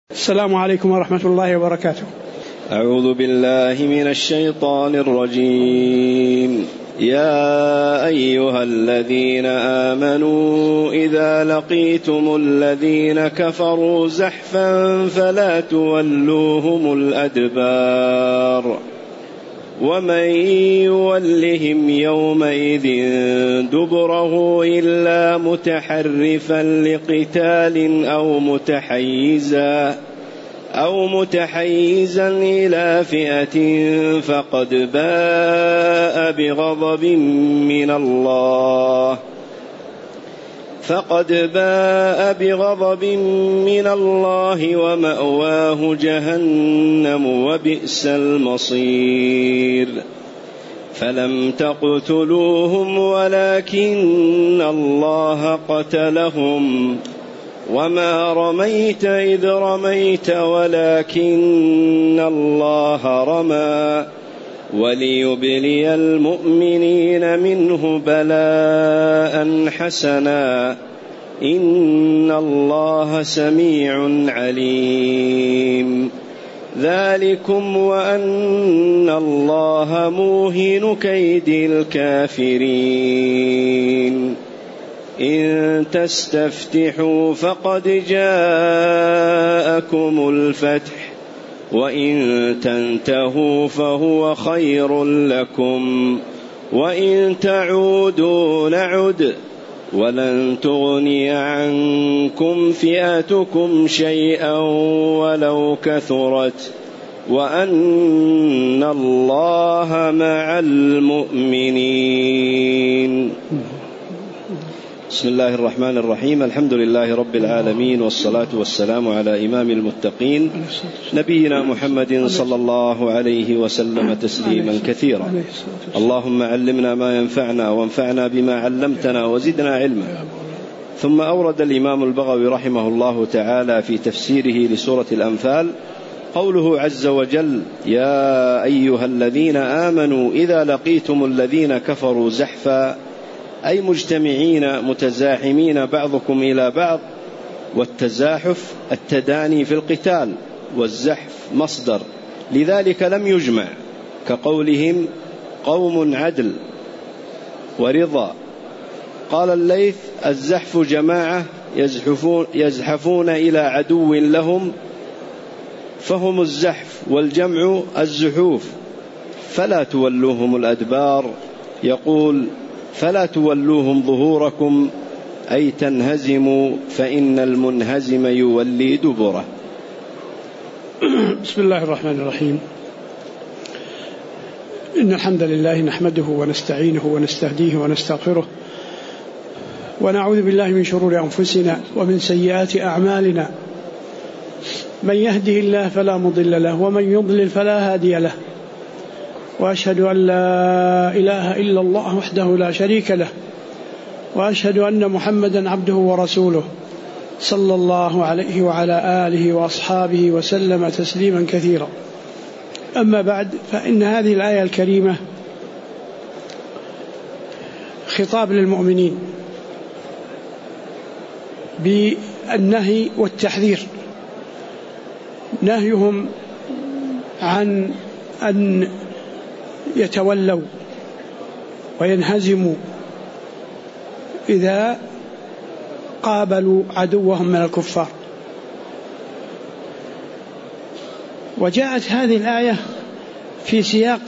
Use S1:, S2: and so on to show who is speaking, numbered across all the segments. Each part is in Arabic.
S1: السلام عليكم ورحمة الله وبركاته.
S2: أعوذ بالله من الشيطان الرجيم. يا أيها الذين آمنوا إذا لقيتم الذين كفروا زحفا فلا تولوهم الأدبار ومن يولهم يومئذ دبره إلا متحرفا لقتال أو متحيزا إلى فئة فقد باء بغضب من الله ومأواه جهنم وبئس المصير. فلم تقتلوهم ولكن الله قتلهم وما رميت إذ رميت ولكن الله رمى وليبلي المؤمنين منه بلاء حسنا إن الله سميع عليم. ذلكم وأن الله موهن كيد الكافرين. إن تستفتحوا فقد جاءكم الفتح وإن تنتهوا فهو خير لكم وإن تعودوا نعد ولن تغني عنكم فئتكم شيئا ولو كثرت وأن الله مع المؤمنين. بسم الله الرحمن الرحيم. الحمد لله رب العالمين والصلاة والسلام على إمام المتقين نبينا محمد صلى الله عليه وسلم تسليما كثيرا. اللهم علمنا ما ينفعنا وانفعنا بما علمتنا وزدنا علما. ثم أورد الإمام البغوي رحمه الله تعالى في تفسيره لسورة الأنفال قوله عز وجل: يا أيها الذين آمنوا إذا لقيتم الذين كفروا زحفا، أي مجتمعين متزاحمين بعضكم إلى بعض. والتزاحف التداني في القتال، والزحف مصدر، لذلك لم يجمع، كقولهم قوم عدل ورضا. قال الليث: الزحف جماعة يزحفون إلى عدو لهم فهم الزحف، والجمع الزحوف. فلا تولوهم الأدبار، يقول: فلا تولوهم ظهوركم، أي تنهزموا، فإن المنهزم يولي دبره.
S1: بسم الله الرحمن الرحيم. إن الحمد لله نحمده ونستعينه ونستهديه ونستغفره، ونعوذ بالله من شرور أنفسنا ومن سيئات أعمالنا. من يهده الله فلا مضل له ومن يضلل فلا هادي له، وأشهد أن لا إله إلا الله وحده لا شريك له، وأشهد أن محمدا عبده ورسوله صلى الله عليه وعلى آله وأصحابه وسلم تسليما كثيرا. أما بعد، فإن هذه الآية الكريمة خطاب للمؤمنين بالنهي والتحذير. نهيهم عن أن يتولوا وينهزموا إذا قابلوا عدوهم من الكفار. وجاءت هذه الآية في سياق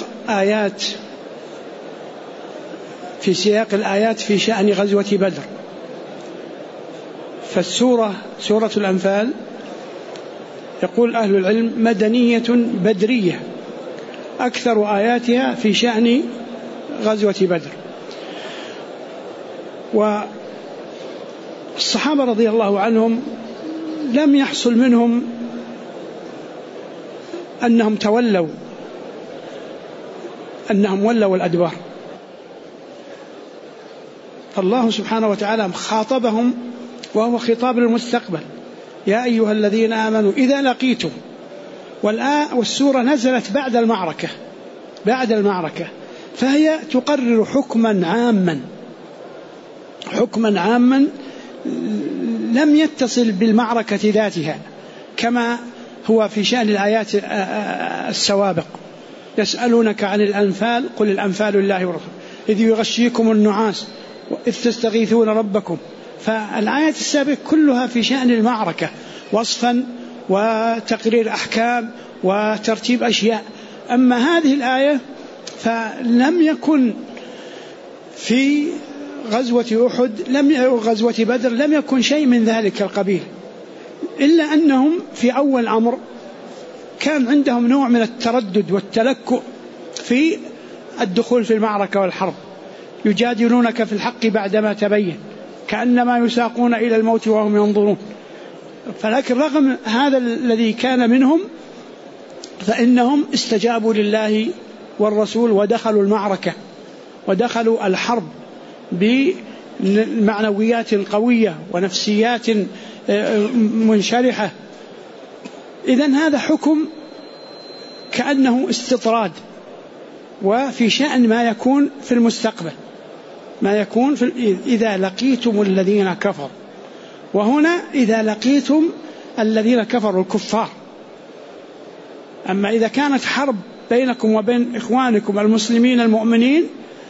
S1: الآيات في شأن غزوة بدر. فالسورة سورة الأنفال يقول أهل العلم مدنية بدرية، أكثر آياتها في شأن غزوة بدر. والصحابة رضي الله عنهم لم يحصل منهم أنهم ولوا الأدبار. الله سبحانه وتعالى خاطبهم وهو خطاب للمستقبل: يا أيها الذين آمنوا إذا لقيتم. والسورة نزلت بعد المعركة، فهي تقرر حكما عاما لم يتصل بالمعركة ذاتها، كما هو في شأن الآيات السوابق. يسألونك عن الأنفال قل الأنفال لله ورسوله إذ يغشيكم النعاس إذ تستغيثون ربكم. فالآيات السابقة كلها في شأن المعركة وصفا وتقرير أحكام وترتيب أشياء. أما هذه الآية فلم يكن في غزوة أحد غزوة بدر لم يكن شيء من ذلك القبيل، إلا أنهم في أول أمر كان عندهم نوع من التردد والتلكؤ في الدخول في المعركة والحرب، يجادلونك في الحق بعدما تبين كأنما يساقون إلى الموت وهم ينظرون. فلكن رغم هذا الذي كان منهم فإنهم استجابوا لله والرسول ودخلوا المعركة ودخلوا الحرب بمعنويات قوية ونفسيات منشرحة. إذن هذا حكم كأنه استطراد، وفي شأن ما يكون في المستقبل، ما يكون إذا لقيتم الذين كفروا. وهنا إذا لقيتم الذين كفروا الكفار. أما إذا كانت حرب بينكم وبين إخوانكم المسلمين المؤمنين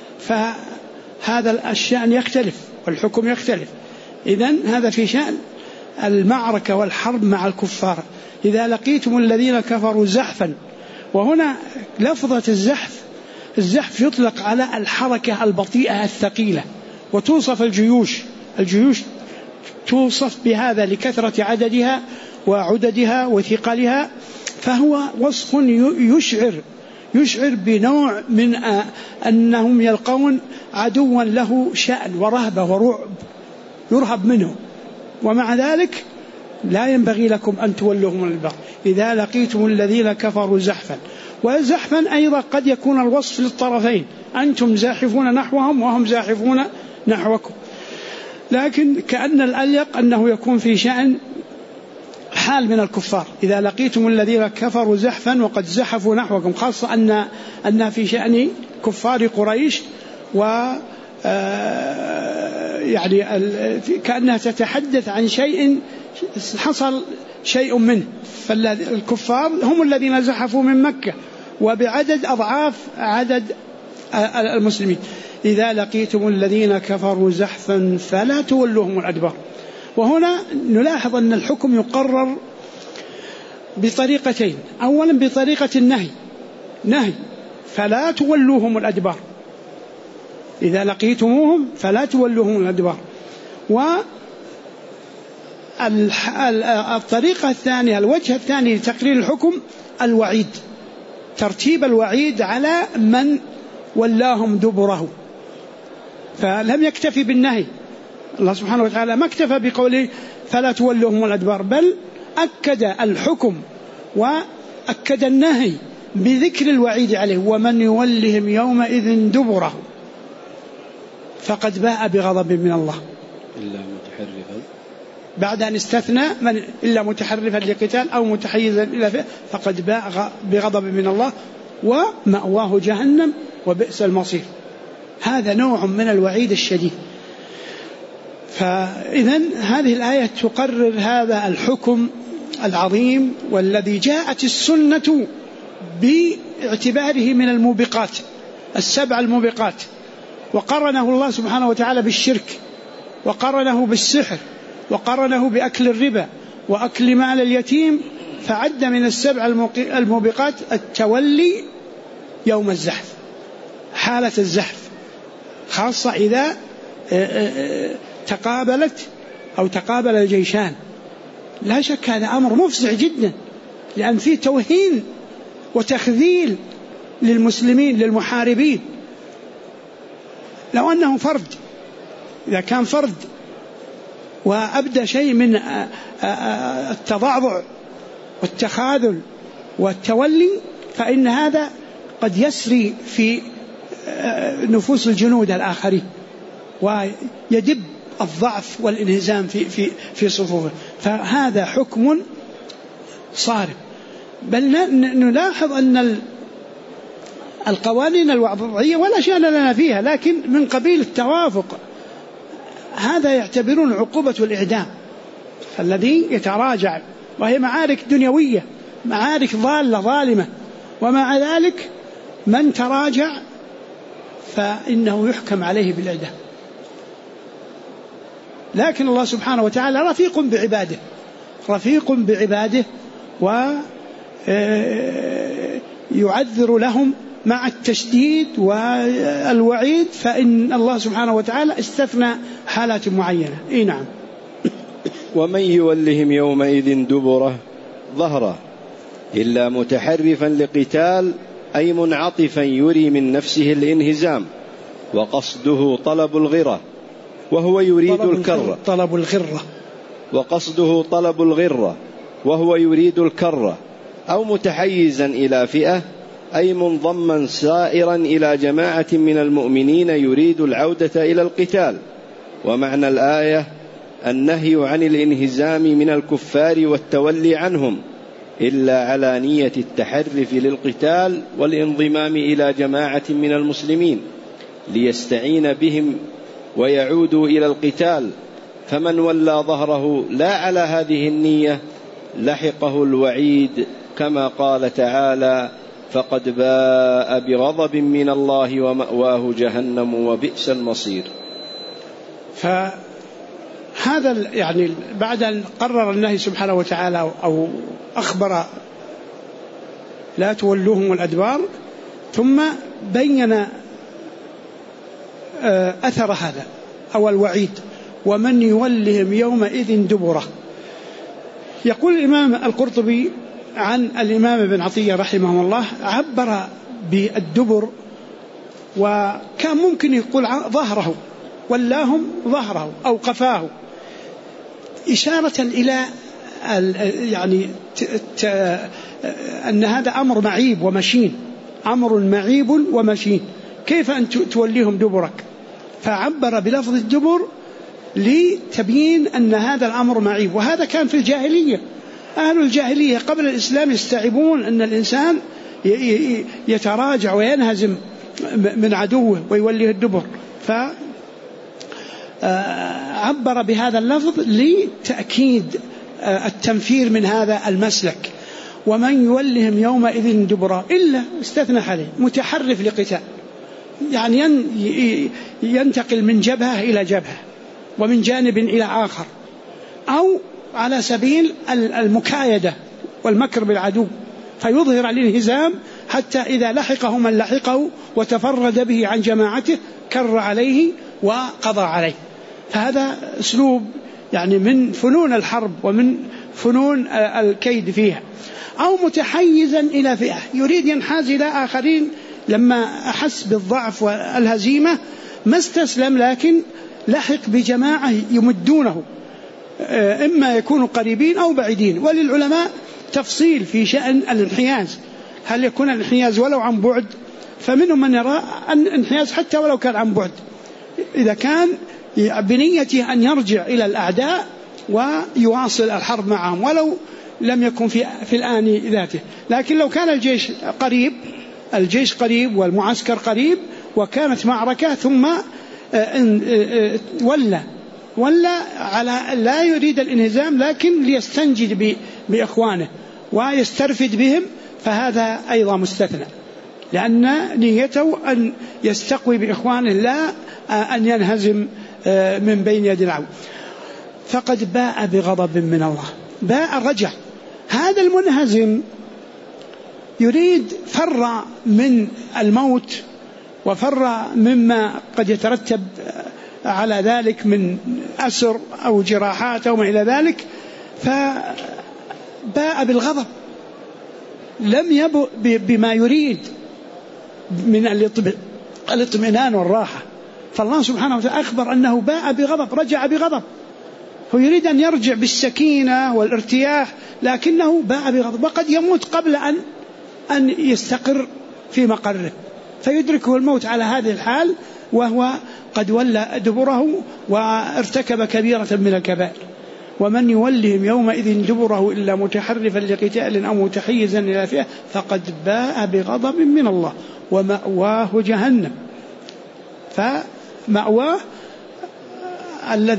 S1: فهذا الشأن يختلف والحكم يختلف. إذن هذا في شأن المعركة والحرب مع الكفار. إذا لقيتم الذين كفروا زحفا، وهنا لفظة الزحف يطلق على الحركة البطيئة الثقيلة، وتوصف الجيوش توصف بهذا لكثرة عددها وعددها وثقلها. فهو وصف يشعر بنوع من أنهم يلقون عدوا له شأن ورهبة ورعب يرهب منه، ومع ذلك لا ينبغي لكم أن تولوهم الأدبار. إذا لقيتم الذين كفروا زحفا. وزحفا أيضا قد يكون الوصف للطرفين، أنتم زاحفون نحوهم وهم زاحفون نحوكم، لكن كأن الأليق أنه يكون في شأن حال من الكفار. إذا لقيتم الذين كفروا زحفا وقد زحفوا نحوكم، خاصة أن في شأن كفار قريش، و يعني كأنها تتحدث عن شيء حصل شيء منه. فالكفار هم الذين زحفوا من مكة وبعدد أضعاف عدد المسلمين. إذا لقيتم الذين كفروا زحفا فلا تولوهم الأدبار. وهنا نلاحظ أن الحكم يقرر بطريقتين. أولا بطريقة النهي فلا تولوهم الأدبار، إذا لقيتموهم فلا تولوهم الأدبار. والطريقة الثانية، الوجه الثاني لتقرير الحكم الوعيد، ترتيب الوعيد على من ولاهم دبره. فلم يكتفي بالنهي، الله سبحانه وتعالى ما اكتفى بقوله فلا تولوهم الأدبار، بل أكد الحكم وأكد النهي بذكر الوعيد عليه: ومن يولهم يومئذ دبره فقد باء بغضب من الله
S2: إلا متحرفا، بعد
S1: أن استثنى من إلا متحرفا لقتال أو متحيزا إلى فئة فقد باء بغضب من الله ومأواه جهنم وبئس المصير. هذا نوع من الوعيد الشديد. فإذن هذه الآية تقرر هذا الحكم العظيم، والذي جاءت السنة باعتباره من الموبقات، السبع الموبقات، وقرنه الله سبحانه وتعالى بالشرك، وقرنه بالسحر، وقرنه بأكل الربا وأكل مال اليتيم، فعد من السبع الموبقات التولي يوم الزحف، حالة الزحف، خاصة إذا تقابل الجيشان. لا شك هذا أمر مفزع جدا، لأن فيه توهين وتخذيل للمسلمين للمحاربين. لو أنه فرد، إذا كان فرد وأبدى شيء من التضعضع والتخاذل والتولي، فإن هذا قد يسري في نفوس الجنود الآخرين ويدب الضعف والانهزام في صفوفه. فهذا حكم صارم. بل نلاحظ أن القوانين الوضعية ولا شأن لنا فيها، لكن من قبيل التوافق، هذا يعتبرون عقوبة الإعدام. فالذي يتراجع وهي معارك دنيوية، معارك ضالة ظالمة، ومع ذلك من تراجع فإنه يحكم عليه بالإعدام. لكن الله سبحانه وتعالى رفيق بعباده، رفيق بعباده، ويعذر لهم مع التشديد والوعيد، فإن الله سبحانه وتعالى استثنى حالات معينة. نعم.
S2: ومن يولهم يومئذ دبره ظهره إلا متحرفا لقتال أي منعطفا يري من نفسه الانهزام وقصده طلب الغرة وهو يريد الكرة، وقصده طلب الغرة وهو يريد الكرة، أو متحيزا إلى فئة أي منضما سائرا إلى جماعة من المؤمنين يريد العودة إلى القتال. ومعنى الآية النهي عن الانهزام من الكفار والتولي عنهم إلا على نية التحرف للقتال والانضمام إلى جماعة من المسلمين ليستعين بهم ويعودوا إلى القتال. فمن ولى ظهره لا على هذه النية لحقه الوعيد، كما قال تعالى: فقد باء بغضب من الله ومأواه جهنم وبئس المصير.
S1: فهذا يعني بعد أن قرر النهي سبحانه وتعالى أو أخبر لا تولوهم الأدبار، ثم بين أثر هذا أو الوعيد: ومن يولهم يومئذ دبره. يقول الإمام القرطبي عن الإمام ابن عطية رحمه الله: عبر بالدبر، وكان ممكن يقول ظهره، ولاهم ظهره أو قفاه، إشارة إلى يعني أن هذا أمر معيب ومشين، أمر معيب ومشين، كيف أن توليهم دبرك؟ فعبر بلفظ الدبر لتبيين أن هذا الأمر معيب. وهذا كان في الجاهلية، أهل الجاهلية قبل الإسلام يستعيبون أن الإنسان يتراجع وينهزم من عدوه ويوليه الدبر، فعبر بهذا اللفظ لتأكيد التنفير من هذا المسلك. ومن يولهم يومئذ دبرا إلا استثنى عليه متحرف لقتال، يعني ينتقل من جبهة إلى جبهة ومن جانب إلى آخر، أو على سبيل المكايدة والمكر بالعدو، فيظهر الانهزام حتى إذا لحقه من لحقه وتفرد به عن جماعته كر عليه وقضى عليه. فهذا أسلوب يعني من فنون الحرب ومن فنون الكيد فيها. أو متحيزا إلى فئة، يريد ينحاز إلى آخرين، لما أحس بالضعف والهزيمة ما استسلم، لكن لحق بجماعة يمدونه، إما يكونوا قريبين أو بعيدين. وللعلماء تفصيل في شأن الانحياز، هل يكون الانحياز ولو عن بعد؟ فمنهم من يرى أن الانحياز حتى ولو كان عن بعد، إذا كان بنيته أن يرجع إلى الأعداء ويواصل الحرب معهم ولو لم يكن في الآن ذاته. لكن لو كان الجيش قريب والمعسكر قريب وكانت معركة ثم ولا على لا يريد الانهزام لكن ليستنجد بإخوانه ويسترفد بهم، فهذا أيضا مستثنى، لأن نيته أن يستقوي بإخوانه لا أن ينهزم من بين يد العدو. فقد باء بغضب من الله، باء رجع. هذا المنهزم يريد فر من الموت وفر مما قد يترتب على ذلك من أسر أو جراحات أو ما إلى ذلك، فباء بالغضب، لم يبؤ بما يريد من الاطمئنان والراحة. فالله سبحانه وتعالى أخبر أنه باء بغضب، رجع بغضب، هو يريد أن يرجع بالسكينة والارتياح، لكنه باء بغضب، وقد يموت قبل أن يستقر في مقره، فيدركه الموت على هذه الحال وهو قد ولى دبره وارتكب كبيرة من الكبائر. ومن يولهم يومئذ دبره إلا متحرفا لقتال أو متحيزا إلى فئة فقد باء بغضب من الله ومأواه جهنم. فمأواه الذي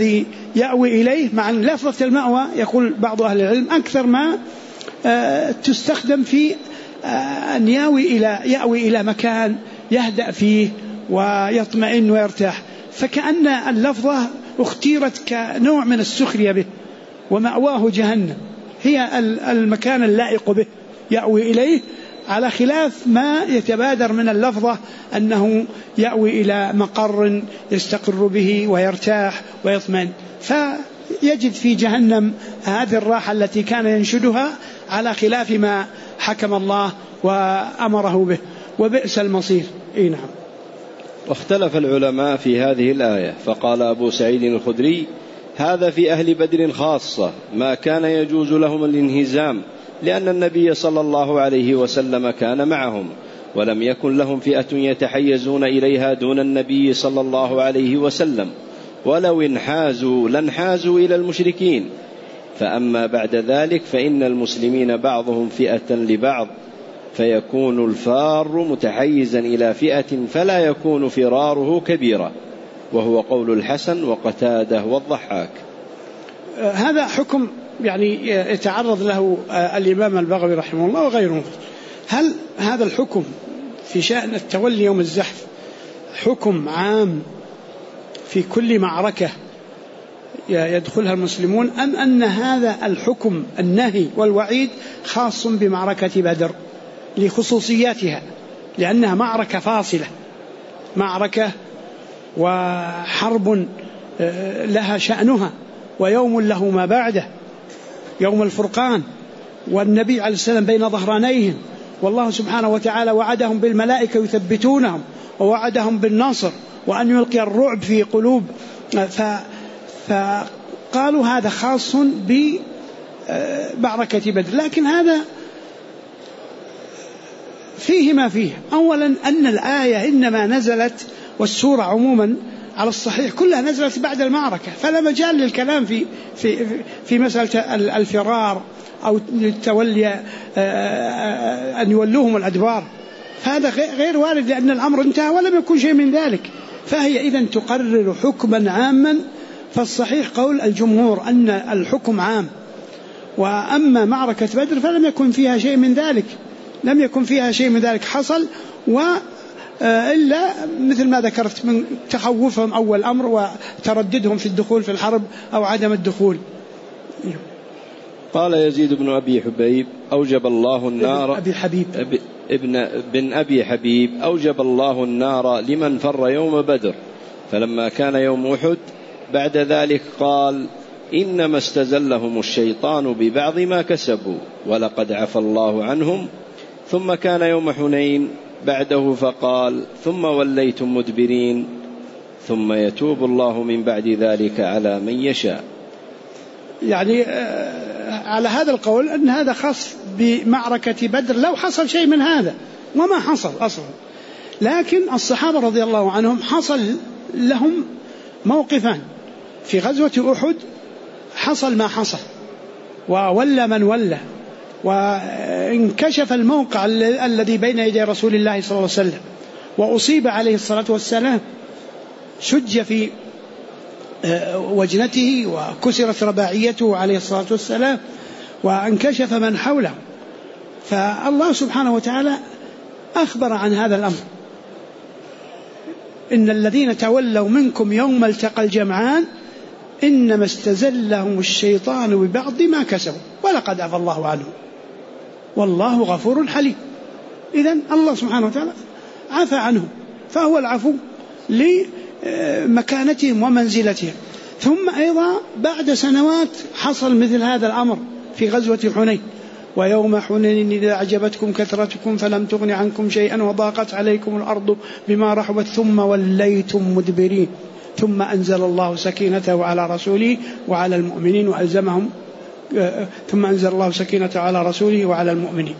S1: يأوي إليه، مع لفظة المأوى يقول بعض أهل العلم أكثر ما تستخدم في أن يأوي إلى مكان يهدأ فيه ويطمئن ويرتاح، فكأن اللفظة اختيرت كنوع من السخرية به، ومأواه جهنم هي المكان اللائق به يأوي إليه، على خلاف ما يتبادر من اللفظة أنه يأوي إلى مقر يستقر به ويرتاح ويطمئن، فيجد في جهنم هذه الراحة التي كان ينشدها على خلاف ما حكم الله وأمره به، وبئس المصير. نعم.
S2: واختلف العلماء في هذه الآية، فقال أبو سعيد الخدري: هذا في أهل بدر خاصة، ما كان يجوز لهم الانهزام، لأن النبي صلى الله عليه وسلم كان معهم، ولم يكن لهم فئة يتحيزون إليها دون النبي صلى الله عليه وسلم، ولو انحازوا لانحازوا إلى المشركين. فأما بعد ذلك فإن المسلمين بعضهم فئة لبعض، فيكون الفار متحيزا إلى فئة فلا يكون فراره كبيرا، وهو قول الحسن وقتاده والضحاك.
S1: هذا حكم يعني يتعرض له الإمام البغوي رحمه الله وغيره. هل هذا الحكم في شأن التولي يوم الزحف حكم عام في كل معركة يدخلها المسلمون، أم أن هذا الحكم النهي والوعيد خاص بمعركة بدر لخصوصياتها، لأنها معركة فاصلة، معركة وحرب لها شأنها، ويوم له ما بعده، يوم الفرقان، والنبي عليه السلام بين ظهرانيهم، والله سبحانه وتعالى وعدهم بالملائكة يثبتونهم، ووعدهم بالنصر، وأن يلقي الرعب في قلوب، فقالوا هذا خاص بمعركة بدر. لكن هذا فيه ما فيه. أولا أن الآية إنما نزلت، والسورة عموما على الصحيح كلها نزلت بعد المعركة، فلا مجال للكلام في مسألة الفرار أو التولي أن يولوهم الأدبار، فهذا غير وارد، لأن الأمر انتهى ولم يكن شيء من ذلك. فهي إذن تقرر حكما عاما، فالصحيح قول الجمهور أن الحكم عام. وأما معركة بدر فلم يكن فيها شيء من ذلك، لم يكن فيها شيء من ذلك حصل، إلا مثل ما ذكرت من تخوفهم أول أمر وترددهم في الدخول في الحرب أو عدم الدخول.
S2: قال يزيد بن أبي حبيب: أوجب الله النار ابن أبي حبيب أوجب الله النار لمن فر يوم بدر، فلما كان يوم أحد بعد ذلك قال: إنما استزلهم الشيطان ببعض ما كسبوا ولقد عفى الله عنهم. ثم كان يوم حنين بعده فقال: ثم وليتم مدبرين، ثم يتوب الله من بعد ذلك على من يشاء.
S1: يعني على هذا القول أن هذا خاص بمعركة بدر لو حصل شيء من هذا، وما حصل أصلا. لكن الصحابة رضي الله عنهم حصل لهم موقفان. في غزوة أحد حصل ما حصل، وولى من ولى، وانكشف الموقع الذي بين يدي رسول الله صلى الله عليه وسلم، وأصيب عليه الصلاة والسلام، شج في وجنته وكسرت رباعيته عليه الصلاة والسلام، وانكشف من حوله. فالله سبحانه وتعالى أخبر عن هذا الأمر: إن الذين تولوا منكم يوم التقى الجمعان إنما استزلهم الشيطان ببعض ما كسبوا ولقد عفى الله عنهم والله غفور حليم. إذن الله سبحانه وتعالى عفى عنهم، فهو العفو لمكانتهم ومنزلتهم. ثم أيضا بعد سنوات حصل مثل هذا الأمر في غزوة حنين: ويوم حنين إذا أعجبتكم كثرتكم فلم تغن عنكم شيئا وضاقت عليكم الأرض بما رحبت ثم وليتم مدبرين ثم أنزل الله سكينته على رسوله وعلى المؤمنين وألزمهم ثم أنزل الله سكينته على رسوله وعلى المؤمنين.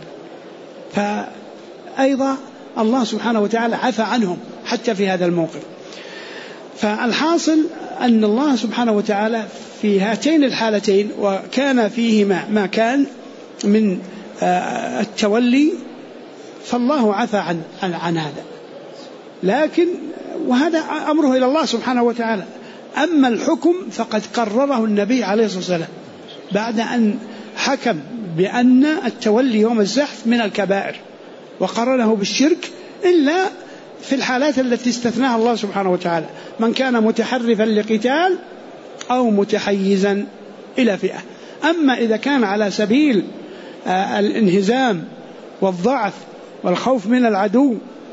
S1: فأيضا الله سبحانه وتعالى عفى عنهم حتى في هذا الموقف. فالحاصل أن الله سبحانه وتعالى في هاتين الحالتين وكان فيهما ما كان من التولي، فالله عفى عن هذا. لكن وهذا أمره إلى الله سبحانه وتعالى، أما الحكم فقد قرره النبي عليه الصلاة والسلام بعد أن حكم بأن التولي يوم الزحف من الكبائر، وقرنه بالشرك إلا في الحالات التي استثناها الله سبحانه وتعالى: من كان متحرفا لقتال أو متحيزا إلى فئة. أما إذا كان على سبيل الانهزام والضعف والخوف من العدو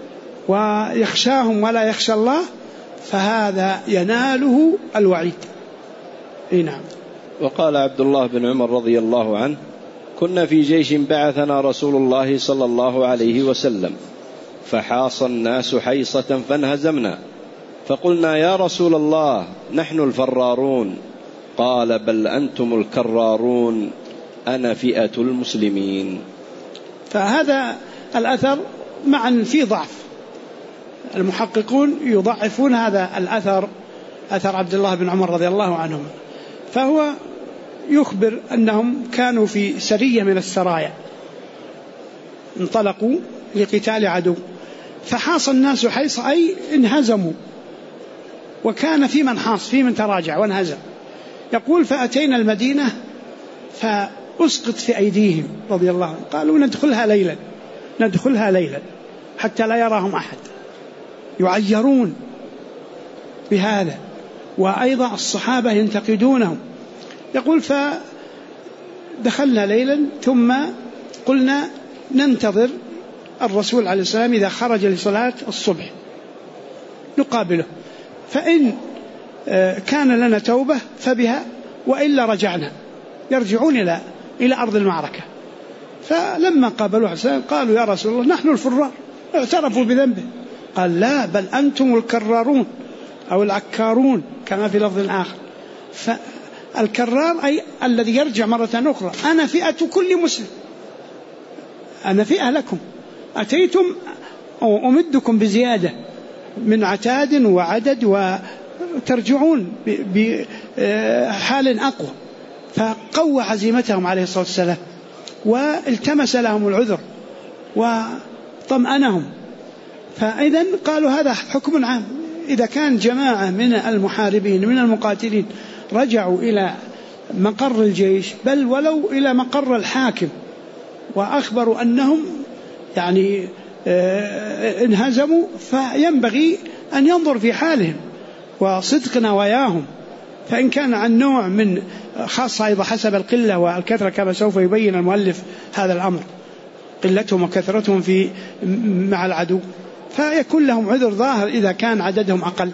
S1: ويخشاهم ولا يخشى الله، فهذا يناله الوعيد. نعم.
S2: وقال عبد الله بن عمر رضي الله عنه: كنا في جيش بعثنا رسول الله صلى الله عليه وسلم، فحاص الناس حيصة فانهزمنا، فقلنا: يا رسول الله، نحن الفرارون. قال: بل أنتم الكرارون، أنا فئة المسلمين.
S1: فهذا الأثر معا في ضعف، المحققون يضعفون هذا الأثر، أثر عبد الله بن عمر رضي الله عنهم، فهو يخبر أنهم كانوا في سرية من السرايا، انطلقوا لقتال عدو، فحاص الناس حيص أي انهزموا، وكان في من حاص، في من تراجع وانهزم. يقول: فأتينا المدينة فأسقط في أيديهم رضي الله عنهم، قالوا: ندخلها ليلا حتى لا يراهم أحد، يعيرون بهذا، وأيضا الصحابة ينتقدونهم. يقول: فدخلنا ليلا ثم قلنا ننتظر الرسول عليه السلام إذا خرج لصلاة الصبح نقابله، فإن كان لنا توبة فبها، وإلا رجعنا، يرجعون إلى أرض المعركة. فلما قابلوه عليه السلام قالوا: يا رسول الله، نحن الفرار، اعترفوا بذنبه. قال: لا، بل أنتم الكرارون أو العكارون كما في لفظ آخر. فالكرار أي الذي يرجع مرة أخرى. أنا فئة كل مسلم، أنا فئة لكم، أتيتم أمدكم بزيادة من عتاد وعدد وترجعون بحال أقوى. فقوى عزيمتهم عليه الصلاة والسلام، والتمس لهم العذر وطمأنهم. فإذا قالوا: هذا حكم عام، إذا كان جماعة من المحاربين من المقاتلين رجعوا إلى مقر الجيش، بل ولو إلى مقر الحاكم، وأخبروا أنهم يعني انهزموا، فينبغي أن ينظر في حالهم وصدق نواياهم، فإن كان عن نوع من خاصة أيضا حسب القلة والكثرة كما سوف يبين المؤلف هذا الأمر، قلتهم وكثرتهم مع العدو، فيكون لهم عذر ظاهر إذا كان عددهم أقل.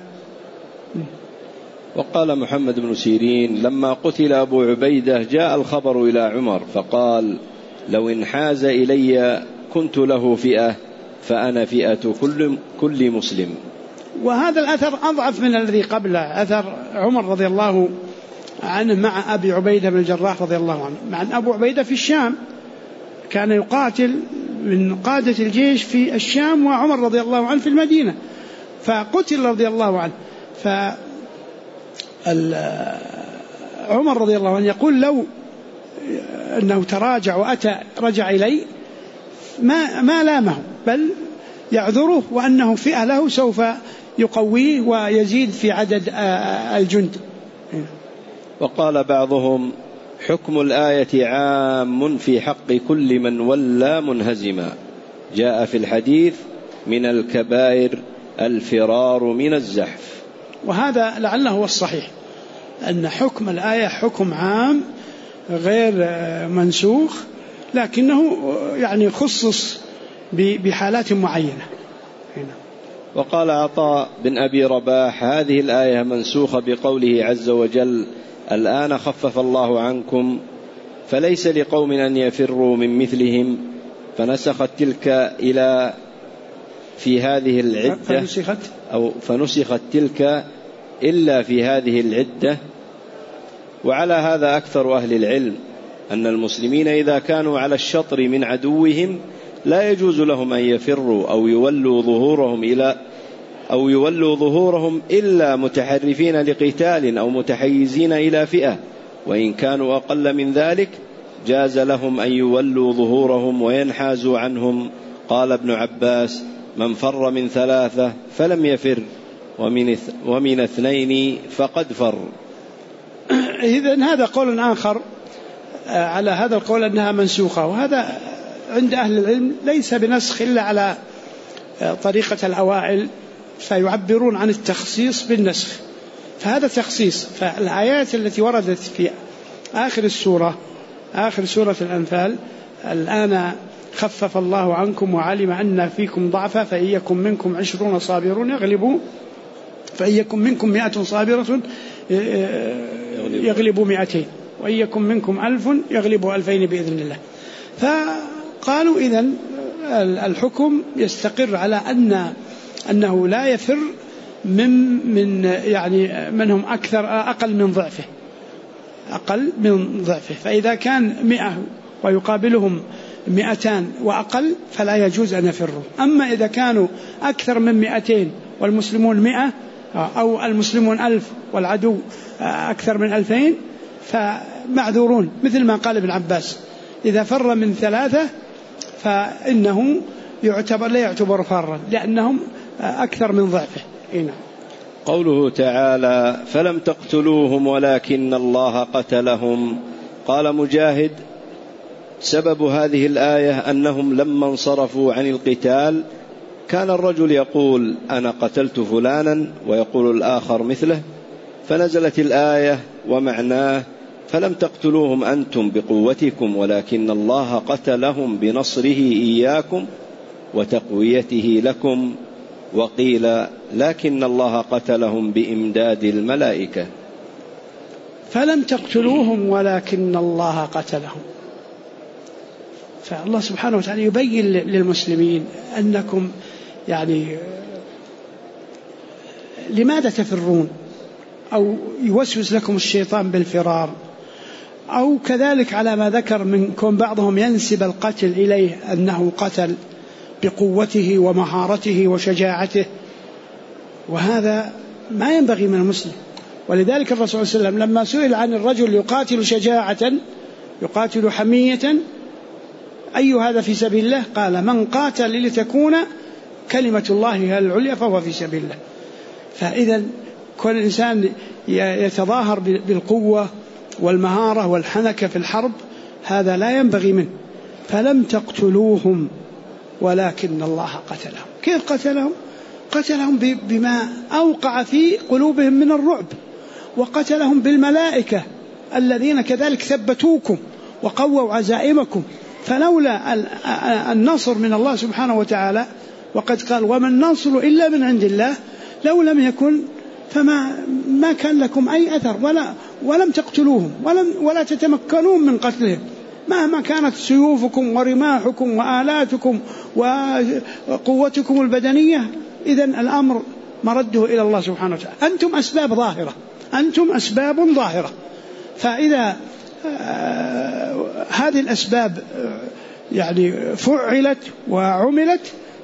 S2: وقال محمد بن سيرين: لما قتل أبو عبيدة جاء الخبر إلى عمر فقال: لو انحاز إلي كنت له فئة، فأنا فئة كل مسلم.
S1: وهذا الأثر أضعف من الذي قبله، أثر عمر رضي الله عنه مع أبي عبيدة بن الجراح رضي الله عنه. مع أبو عبيدة في الشام كان يقاتل من قادة الجيش في الشام، وعمر رضي الله عنه في المدينة، فقتل رضي الله عنه. فعمر رضي الله عنه يقول: لو أنه تراجع وأتى رجع إلي ما لامه، بل يعذره، وأنه فئة له سوف يقويه ويزيد في عدد الجند.
S2: وقال بعضهم: حكم الآية عام في حق كل من ولى منهزما، جاء في الحديث: من الكبائر الفرار من الزحف.
S1: وهذا لعله هو الصحيح، أن حكم الآية حكم عام غير منسوخ، لكنه يعني خصص بحالات معينة.
S2: وقال عطاء بن أبي رباح: هذه الآية منسوخة بقوله عز وجل: الآن خفف الله عنكم، فليس لقوم أن يفروا من مثلهم، فنسخت تلك إلى في هذه العدة، فنسخت تلك إلا في هذه العدة. وعلى هذا أكثر أهل العلم، أن المسلمين إذا كانوا على الشطر من عدوهم لا يجوز لهم أن يفروا أو يولوا ظهورهم إلا متحرفين لقتال أو متحيزين إلى فئة، وإن كانوا أقل من ذلك جاز لهم أن يولوا ظهورهم وينحازوا عنهم. قال ابن عباس: من فر من ثلاثة فلم يفر ومن 2 فقد فر.
S1: إذن هذا قول آخر على هذا القول أنها منسوخة، وهذا عند أهل العلم ليس بنسخ إلا على طريقة الأوائل، فيعبرون عن التخصيص بالنسخ، فهذا تخصيص. فالآيات التي وردت في آخر السورة، آخر سورة الأنفال: الآن خفف الله عنكم وعلم أن فيكم ضعفا فإن يكن منكم 20 صابرون يغلبوا، فإن يكن منكم 100 صابرة يغلبوا 200، وإن يكن منكم 1000 يغلبوا 2000 بإذن الله. فقالوا إذن الحكم يستقر على أنه لا يفر من هم أقل من ضعفه، فإذا كان 100 ويقابلهم 200 وأقل فلا يجوز أن يفروا. أما إذا كانوا أكثر من 200 والمسلمون 100 أو المسلمون 1000 والعدو أكثر من 2000 فمعذورون، مثل ما قال ابن عباس: إذا فر من 3 فإنه لا يعتبر فرا لأنهم أكثر من ضعفه.
S2: قوله تعالى: فلم تقتلوهم ولكن الله قتلهم. قال مجاهد: سبب هذه الآية أنهم لما انصرفوا عن القتال كان الرجل يقول: أنا قتلت فلانا، ويقول الآخر مثله، فنزلت الآية ومعناه: فلم تقتلوهم أنتم بقوتكم ولكن الله قتلهم بنصره إياكم وتقويته لكم. وقيل: لكن الله قتلهم بإمداد الملائكة.
S1: فلم تقتلوهم ولكن الله قتلهم. فالله سبحانه وتعالى يبين للمسلمين أنكم لماذا تفرون، أو يوسوس لكم الشيطان بالفرار، أو كذلك على ما ذكر من كون بعضهم ينسب القتل إليه أنه قتل بقوته ومهارته وشجاعته، وهذا ما ينبغي من المسلم. ولذلك الرسول صلى الله عليه وسلم لما سئل عن الرجل يقاتل شجاعة يقاتل حمية أي هذا في سبيل الله، قال: من قاتل لتكون كلمة الله هي العليا فهو في سبيل الله. فإذا كل إنسان يتظاهر بالقوة والمهارة والحنكة في الحرب هذا لا ينبغي منه. فلم تقتلوهم ولكن الله قتلهم. كيف قتلهم؟ قتلهم بما أوقع في قلوبهم من الرعب، وقتلهم بالملائكة الذين كذلك ثبتوكم وقووا عزائمكم. فلولا النصر من الله سبحانه وتعالى، وقد قال: وما النصر إلا من عند الله، لو لم يكن فما كان لكم أي أثر، ولم تقتلوهم ولا تتمكنون من قتلهم مهما كانت سيوفكم ورماحكم وآلاتكم وقوتكم البدنية. إذن الأمر مرده إلى الله سبحانه وتعالى. أنتم أسباب ظاهرة، فإذا هذه الأسباب فعلت وعملت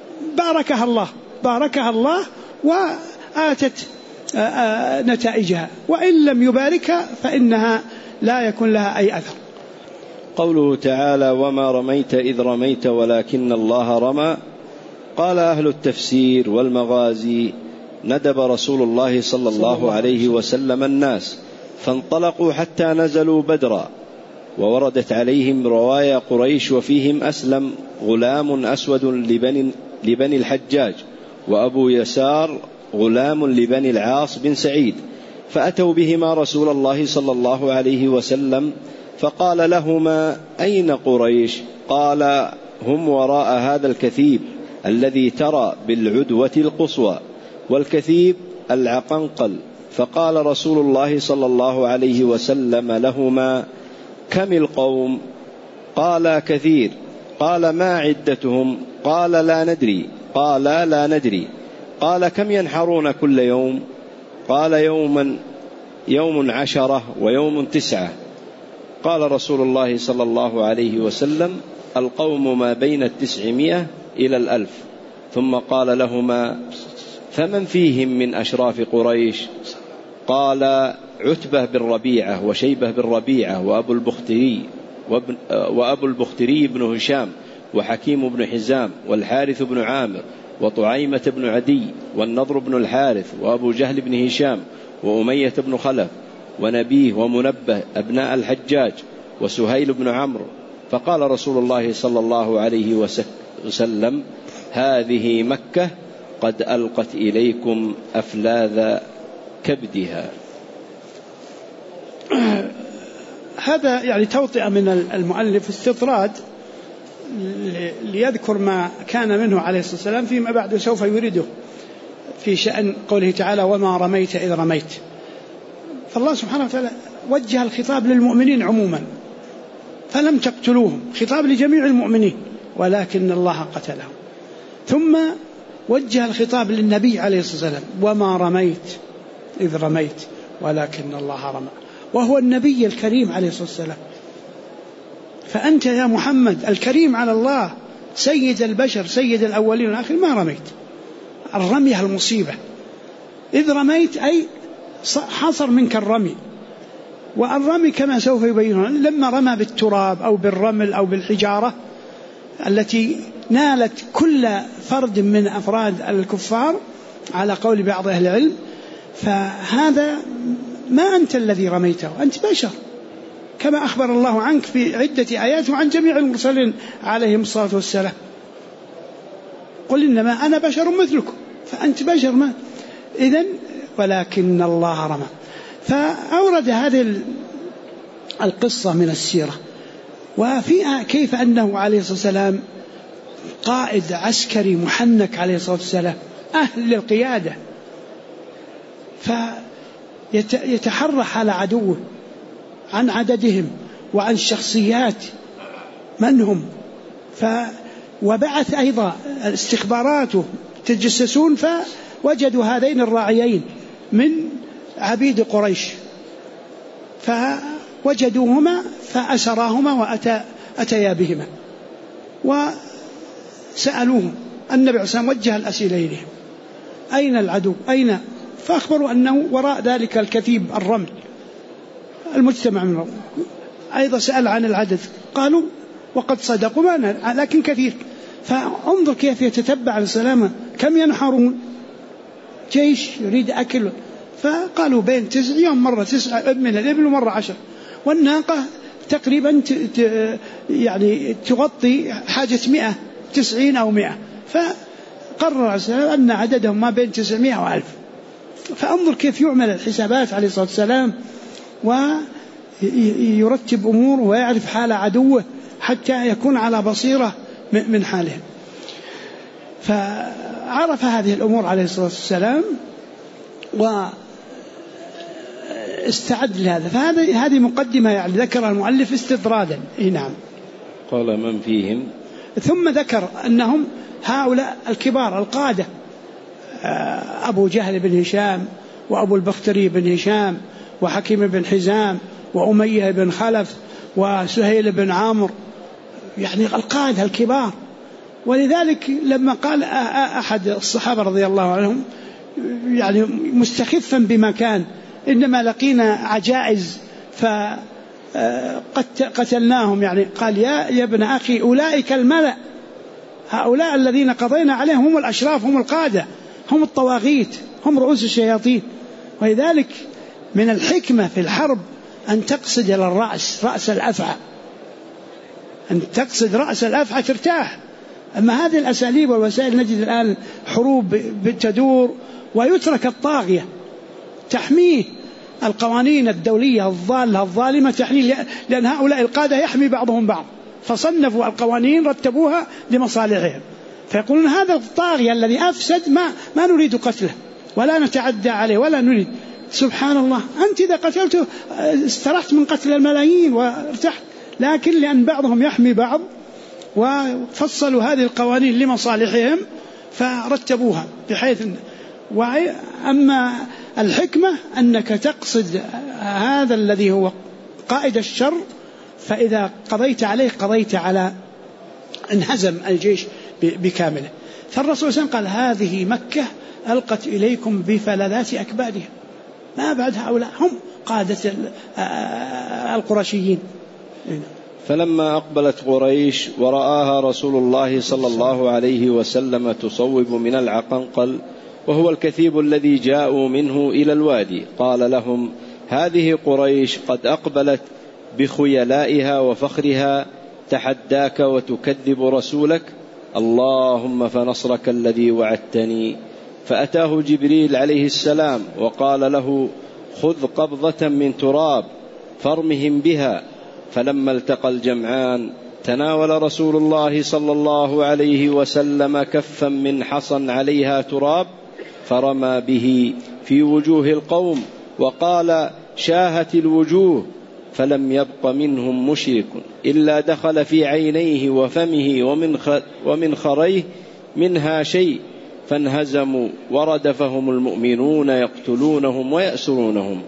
S1: باركها الله وآتت نتائجها، وإن لم يباركها فإنها لا يكون لها أي أثر.
S2: قوله تعالى: وما رميت إذ رميت ولكن الله رمى. قال أهل التفسير والمغازي: ندب رسول الله صلى الله عليه وسلم الناس فانطلقوا حتى نزلوا بدرا، ووردت عليهم روايا قريش وفيهم أسلم غلام أسود لبني الحجاج، وأبو يسار غلام لبني العاص بن سعيد، فأتوا بهما رسول الله صلى الله عليه وسلم فقال لهما: أين قريش؟ قال: هم وراء هذا الكثيب الذي ترى بالعدوة القصوى، والكثيب العقنقل. فقال رسول الله صلى الله عليه وسلم لهما: كم القوم؟ قال: كثير. قال: ما عدتهم؟ قال: لا ندري. قال: لا ندري. قال: كم ينحرون كل يوم؟ قال: يوم 10 ويوم 9. قال رسول الله صلى الله عليه وسلم: القوم ما بين 900 إلى 1000. ثم قال لهما: فمن فيهم من أشراف قريش؟ قال: عتبة بن ربيعة وشيبة بن ربيعة وأبو البختري بن هشام وحكيم بن حزام والحارث بن عامر وطعيمة بن عدي والنضر بن الحارث وأبو جهل بن هشام وأمية بن خلف ونبيه ومنبه أبناء الحجاج وسهيل بن عمرو. فقال رسول الله صلى الله عليه وسلم: هذه مكة قد ألقت إليكم أفلاذ كبدها.
S1: هذا يعني توطئة من المؤلف، استطراد ليذكر ما كان منه عليه الصلاة والسلام فيما بعد سوف يريده في شأن قوله تعالى: وما رميت إذ رميت. فالله سبحانه وتعالى وجه الخطاب للمؤمنين عموما، فلم تقتلوهم، خطاب لجميع المؤمنين، ولكن الله قتلهم. ثم وجه الخطاب للنبي عليه الصلاة والسلام: وما رميت إذ رميت ولكن الله رمى، وهو النبي الكريم عليه الصلاة والسلام. فأنت يا محمد الكريم على الله، سيد البشر، سيد الأولين والآخرين، ما رميت. الرمية المصيبة. إذ رميت أي حصر منك الرمي، والرمي كما سوف يبينون لما رمى بالتراب أو بالرمل أو بالحجارة التي نالت كل فرد من أفراد الكفار على قول بعض أهل العلم، فهذا ما أنت الذي رميته، أنت بشر، كما أخبر الله عنك في عدة آيات وعن جميع المرسلين عليهم الصلاة والسلام: قل إنما أنا بشر مثلكم، فأنت بشر ما إذن ولكن الله رمى. فأورد هذه القصة من السيرة، وفيها كيف أنه عليه الصلاة والسلام قائد عسكري محنك عليه الصلاة والسلام، أهل للقيادة، فيتحرح على عدوه عن عددهم وعن الشخصيات من هم. وبعث أيضا استخباراته تجسسون، فوجدوا هذين الراعيين من عبيد قريش، فوجدوهما فأسراهما وأتيا بهما وسألوهم. النبي عليه الصلاة والسلام وجه الأسئلة إليهم: أين العدو؟ أين؟ فأخبروا أنه وراء ذلك الكثيب الرمل المجتمع من الرمل. أيضا سأل عن العدد، قالوا وقد صدقوا لكن كثير. فانظر كيف يتتبع السلامة، كم ينحرون، جيش يريد أكل، فقالوا بين 9 يوم مرة 9 من الإبل ومرة 10، والناقة تقريبا يعني تغطي حاجة 190 أو 100، فقرر السلام أن عددهم ما بين 900 و1000. فانظر كيف يعمل الحسابات عليه الصلاة والسلام، ويرتب أمور ويعرف حال عدوه حتى يكون على بصيرة من حالهم. فعرف هذه الأمور عليه الصلاة والسلام واستعد لهذا. فهذه مقدمة يعني ذكر المؤلف استطرادا. نعم.
S2: قال: من فيهم؟
S1: ثم ذكر أنهم هؤلاء الكبار القادة: أبو جهل بن هشام، وأبو البختري بن هشام، وحكيم بن حزام، وأمية بن خلف، وسهيل بن عمرو، يعني القادة الكبار. ولذلك لما قال أحد الصحابة رضي الله عنهم يعني مستخفا بما كان: إنما لقينا عجائز فقتلناهم، يعني قال: يا ابن أخي أولئك الملأ، هؤلاء الذين قضينا عليهم هم الأشراف، هم القادة، هم الطواغيت، هم رؤوس الشياطين. ولذلك من الحكمة في الحرب أن تقصد إلى الرأس، رأس الأفعى، أن تقصد رأس الأفعى ترتاح. أما هذه الأساليب والوسائل نجد الآن حروب بتدور ويترك الطاغية تحميه، القوانين الدولية الضالة الظالمة تحميه، لأن هؤلاء القادة يحمي بعضهم بعض، فصنفوا القوانين رتبوها لمصالحهم، فيقولون هذا الطاغية الذي أفسد ما نريد قتله ولا نتعدى عليه ولا نريد. سبحان الله، أنت إذا قتلته استرحت من قتل الملايين وارتحت، لكن لأن بعضهم يحمي بعض وفصلوا هذه القوانين لمصالحهم فرتبوها بحيث. أما الحكمة أنك تقصد هذا الذي هو قائد الشر، فإذا قضيت عليه قضيت على انهزم الجيش بكامله. فالرسول صلى الله عليه وسلم قال: هذه مكة ألقت إليكم بفلذات أكبادها. ما بعد هؤلاء هم قادة القرشيين.
S2: فلما أقبلت قريش ورآها رسول الله صلى الله عليه وسلم تصوب من العقنقل وهو الكثيب الذي جاءوا منه إلى الوادي قال لهم: هذه قريش قد أقبلت بخيلائها وفخرها تحداك وتكذب رسولك، اللهم فنصرك الذي وعدتني. فأتاه جبريل عليه السلام وقال له: خذ قبضة من تراب فارمهم بها. فلما التقى الجمعان تناول رسول الله صلى الله عليه وسلم كفا من حصى عليها تراب فرمى به في وجوه القوم وقال: شاهت الوجوه، فلم يبق منهم مشرك إلا دخل في عينيه وفمه ومن خريه منها شيء، فانهزموا وردفهم المؤمنون يقتلونهم ويأسرونهم.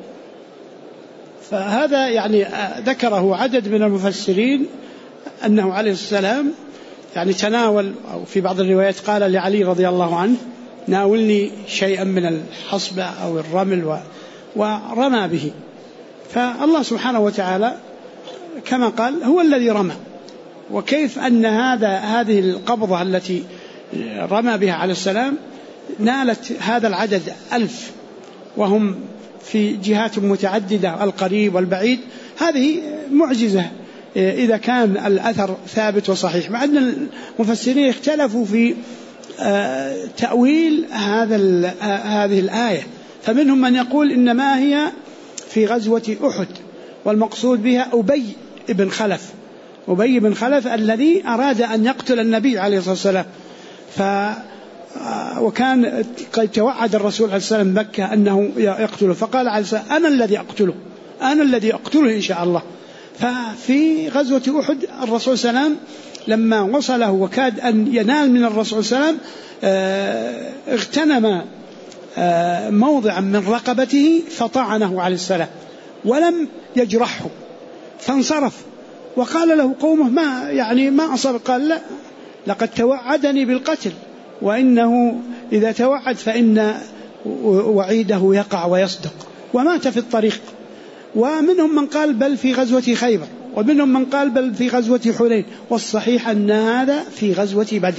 S1: فهذا يعني ذكره عدد من المفسرين أنه عليه السلام يعني تناول، أو في بعض الروايات قال لعلي رضي الله عنه: ناولني شيئا من الحصبة أو الرمل، ورمى به. فالله سبحانه وتعالى كما قال هو الذي رمى. وكيف أن هذه القبضة التي رمى بها عليه السلام نالت هذا العدد 1000 وهم في جهات متعددة القريب والبعيد، هذه معجزة إذا كان الأثر ثابت وصحيح، مع أن المفسرين اختلفوا في تأويل هذه الآية. فمنهم من يقول إنما هي في غزوة أحد والمقصود بها أبي بن خلف الذي أراد أن يقتل النبي عليه الصلاة والسلام. وكان قد توعد الرسول عليه الصلاة والسلام مكة أنه يقتله، فقال عليه الصلاة والسلام: أنا الذي أقتله إن شاء الله. ففي غزوة أحد الرسول صلى الله عليه وسلم لما وصله وكاد أن ينال من الرسول صلى الله عليه وسلم اغتنم موضعا من رقبته فطعنه عليه السلام ولم يجرحه، فانصرف وقال له قومه: ما أصاب؟ قال: لا، لقد توعدني بالقتل، وإنه إذا توعد فإن وعيده يقع ويصدق، ومات في الطريق. ومنهم من قال بل في غزوة خيبر، ومنهم من قال بل في غزوة حنين، والصحيح أن هذا في غزوة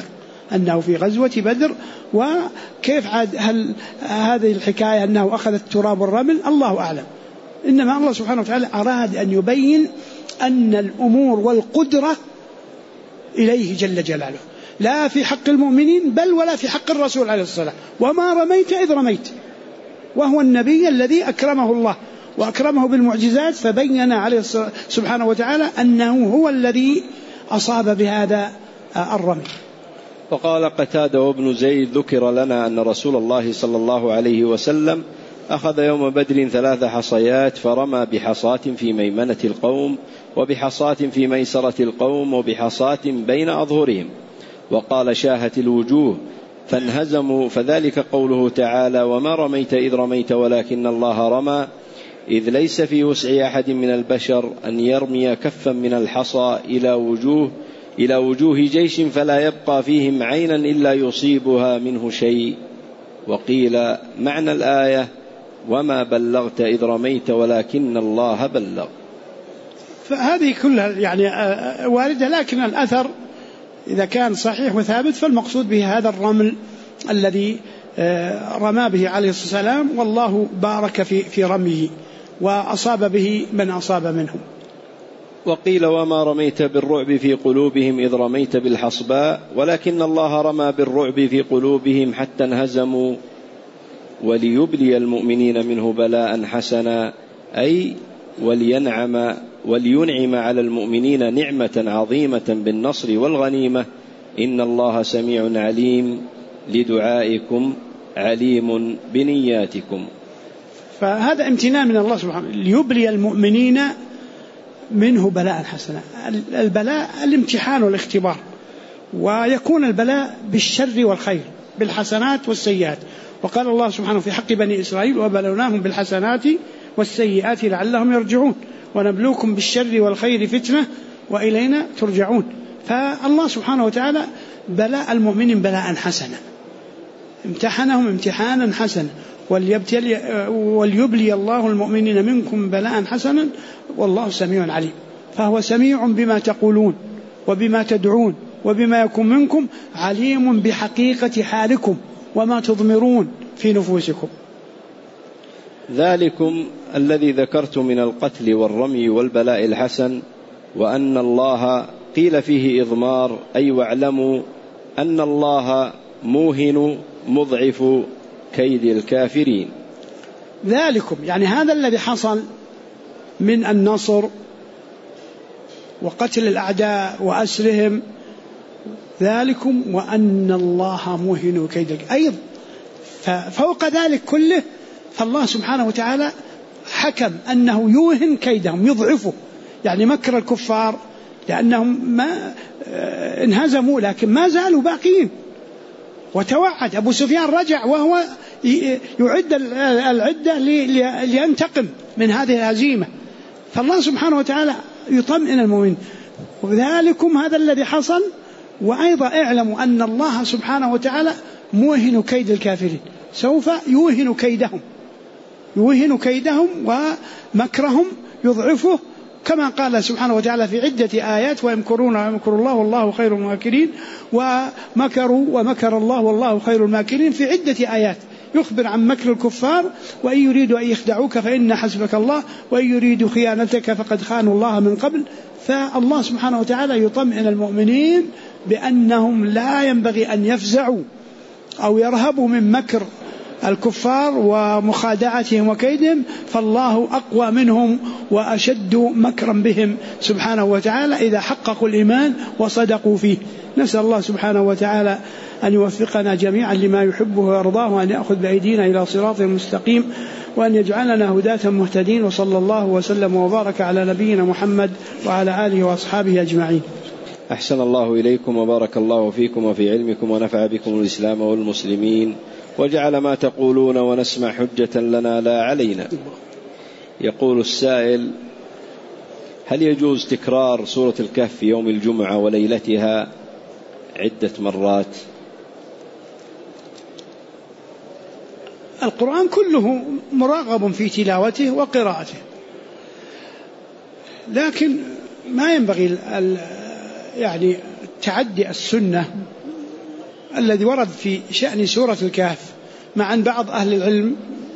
S1: بدر. وكيف هل هذه الحكاية أنه أخذ التراب والرمل؟ الله أعلم. إنما الله سبحانه وتعالى أراد أن يبين أن الأمور والقدرة إليه جل جلاله، لا في حق المؤمنين بل ولا في حق الرسول عليه الصلاة والسلام. وما رميت إذ رميت، وهو النبي الذي أكرمه الله وأكرمه بالمعجزات، فبين عليه سبحانه وتعالى أنه هو الذي أصاب بهذا الرمي.
S2: وقال قتادة وابن زيد: ذكر لنا أن رسول الله صلى الله عليه وسلم أخذ يوم بدر 3 حصيات فرمى بحصاة في ميمنة القوم وبحصاة في ميسرة القوم وبحصاة بين أظهرهم، وقال: شاهت الوجوه، فانهزموا. فذلك قوله تعالى: وما رميت إذ رميت ولكن الله رمى، إذ ليس في وسع أحد من البشر أن يرمي كفا من الحصى إلى وجوه جيش فلا يبقى فيهم عينا إلا يصيبها منه شيء. وقيل معنى الآية: وما بلغت إذ رميت ولكن الله بلغ.
S1: فهذه كلها يعني واردة، لكن الأثر إذا كان صحيح وثابت فالمقصود به هذا الرمل الذي رمى به عليه الصلاة والسلام، والله بارك في رميه وأصاب به من أصاب منهم.
S2: وقيل: وما رميت بالرعب في قلوبهم إذ رميت بالحصباء ولكن الله رمى بالرعب في قلوبهم حتى انهزموا وليبلي المؤمنين منه بلاء حسنا، أي ولينعم على المؤمنين نعمة عظيمة بالنصر والغنيمة. إن الله سميع عليم لدعائكم عليم بنياتكم.
S1: فهذا امتنان من الله سبحانه ليبلي المؤمنين منه بلاء حسنا. البلاء الامتحان والاختبار، ويكون البلاء بالشر والخير، بالحسنات والسيئات. وقال الله سبحانه في حق بني إسرائيل: وبلوناهم بالحسنات والسيئات لعلهم يرجعون ونبلوكم بالشر والخير فتنة وإلينا ترجعون. فالله سبحانه وتعالى بلاء المؤمنين بلاء حسنا، امتحنهم امتحانا حسنا، وليبلي الله المؤمنين منكم بلاء حسنا والله سميع عليم. فهو سميع بما تقولون وبما تدعون وبما يكون منكم، عليم بحقيقة حالكم وما تضمرون في نفوسكم.
S2: ذلكم الذي ذكرت من القتل والرمي والبلاء الحسن، وأن الله قيل فيه إضمار، أي واعلموا أن الله موهن مضعف كيد الكافرين.
S1: ذلكم يعني هذا الذي حصل من النصر وقتل الأعداء وأسرهم، ذلكم وأن الله موهن كيد أيضا. ففوق ذلك كله فالله سبحانه وتعالى حكم أنه يوهن كيدهم، يضعفه، يعني مكر الكفار لأنهم ما انهزموا لكن ما زالوا باقين. وتوعد أبو سفيان رجع وهو يعد العدة لينتقم من هذه الهزيمة، فالله سبحانه وتعالى يطمئن المؤمنين. وذلكم هذا الذي حصل، وأيضا اعلموا أن الله سبحانه وتعالى موهن كيد الكافرين، سوف يوهن كيدهم ومكرهم يضعفه، كما قال سبحانه وتعالى في عدة آيات: ويمكرون ويمكر الله والله خير الماكرين، ومكروا ومكر الله والله خير الماكرين، في عدة آيات يخبر عن مكر الكفار: وإن يريدوا أن يخدعوك فإن حسبك الله وإن يريدوا خيانتك فقد خانوا الله من قبل. فالله سبحانه وتعالى يطمئن المؤمنين بأنهم لا ينبغي أن يفزعوا أو يرهبوا من مكر الكفار ومخادعتهم وكيدهم، فالله أقوى منهم وأشد مكرا بهم سبحانه وتعالى إذا حققوا الإيمان وصدقوا فيه. نسأل الله سبحانه وتعالى أن يوفقنا جميعا لما يحبه ويرضاه، وأن يأخذ بأيدينا إلى صراط مستقيم، وأن يجعلنا هداة مهتدين. وصلى الله وسلم وبارك على نبينا محمد وعلى آله وأصحابه أجمعين.
S2: أحسن الله إليكم وبارك الله فيكم وفي علمكم ونفع بكم الإسلام والمسلمين، وجعل ما تقولون ونسمع حجة لنا لا علينا. يقول السائل: هل يجوز تكرار سورة الكهف في يوم الجمعة وليلتها عدة مرات؟
S1: القرآن كله مراغب في تلاوته وقراءته، لكن ما ينبغي يعني تعدي السنة الذي ورد في شأن سورة الكهف، مع أن بعض أهل العلم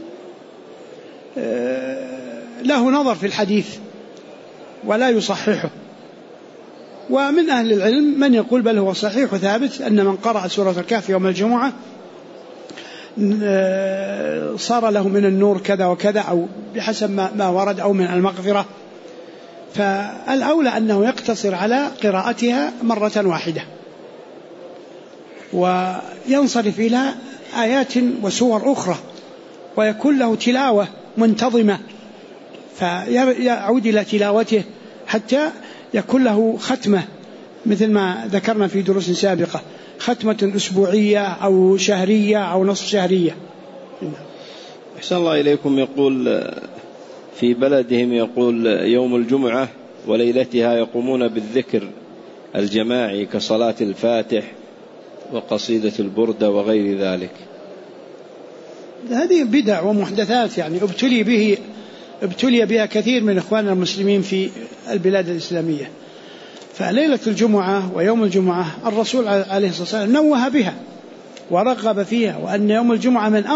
S1: له نظر في الحديث ولا يصححه، ومن أهل العلم من يقول بل هو صحيح وثابت أن من قرأ سورة الكهف يوم الجمعة صار له من النور كذا وكذا، أو بحسب ما ورد، أو من المغفرة. فالأولى أنه يقتصر على قراءتها مرة واحدة وينصرف إلى آيات وسور أخرى، ويكون له تلاوة منتظمة، فيعود إلى تلاوته حتى يكون له ختمة، مثل ما ذكرنا في دروس سابقة، ختمة أسبوعية أو شهرية أو نصف شهرية.
S2: أحسن الله إليكم. يقول في بلدهم يقول يوم الجمعة وليلتها يقومون بالذكر الجماعي كصلاة الفاتح وقصيدة البردة وغير ذلك.
S1: هذه بدع ومحدثات، يعني ابتلي بها كثير من إخواننا المسلمين في البلاد الإسلامية. فليلة الجمعة ويوم الجمعة الرسول عليه الصلاة والسلام نوه بها ورغب فيها، وأن يوم الجمعة من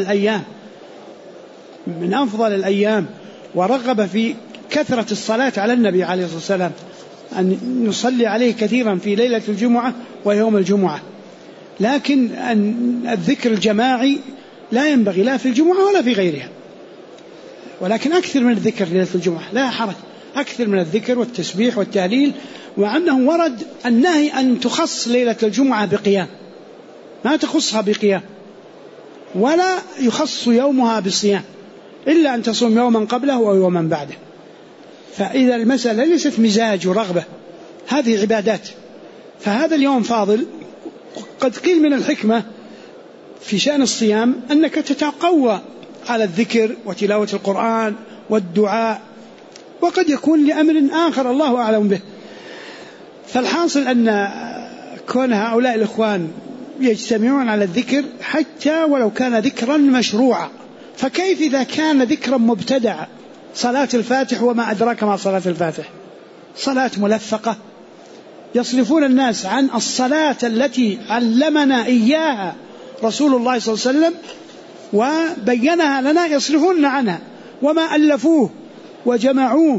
S1: أفضل الأيام، ورغب في كثرة الصلاة على النبي عليه الصلاة والسلام، أن نصلي عليه كثيرا في ليلة الجمعة ويوم الجمعة. لكن الذكر الجماعي لا ينبغي لا في الجمعة ولا في غيرها، ولكن أكثر من الذكر ليلة الجمعة لا حرج، أكثر من الذكر والتسبيح والتهليل. وعنه ورد النهي أن تخص ليلة الجمعة بقيام، ما تخصها بقيام، ولا يخص يومها بالصيام، إلا أن تصوم يوما قبله أو يوما بعده. فإذا المسألة ليست مزاج ورغبة، هذه عبادات، فهذا اليوم فاضل. قد قيل من الحكمة في شأن الصيام أنك تتقوى على الذكر وتلاوة القرآن والدعاء، وقد يكون لأمر آخر الله أعلم به. فالحاصل أن كون هؤلاء الإخوان يجتمعون على الذكر حتى ولو كان ذكرا مشروعا، فكيف إذا كان ذكرا مبتدعا؟ صلاة الفاتح وما أدراك ما صلاة الفاتح، صلاة ملفقة، يصرفون الناس عن الصلاة التي علمنا إياها رسول الله صلى الله عليه وسلم وبينها لنا، يصرفون عنها، وما ألفوه وجمعوه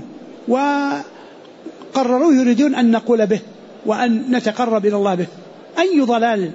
S1: وقرروا يريدون أن نقول به وأن نتقرب إلى الله به. أي ضلال!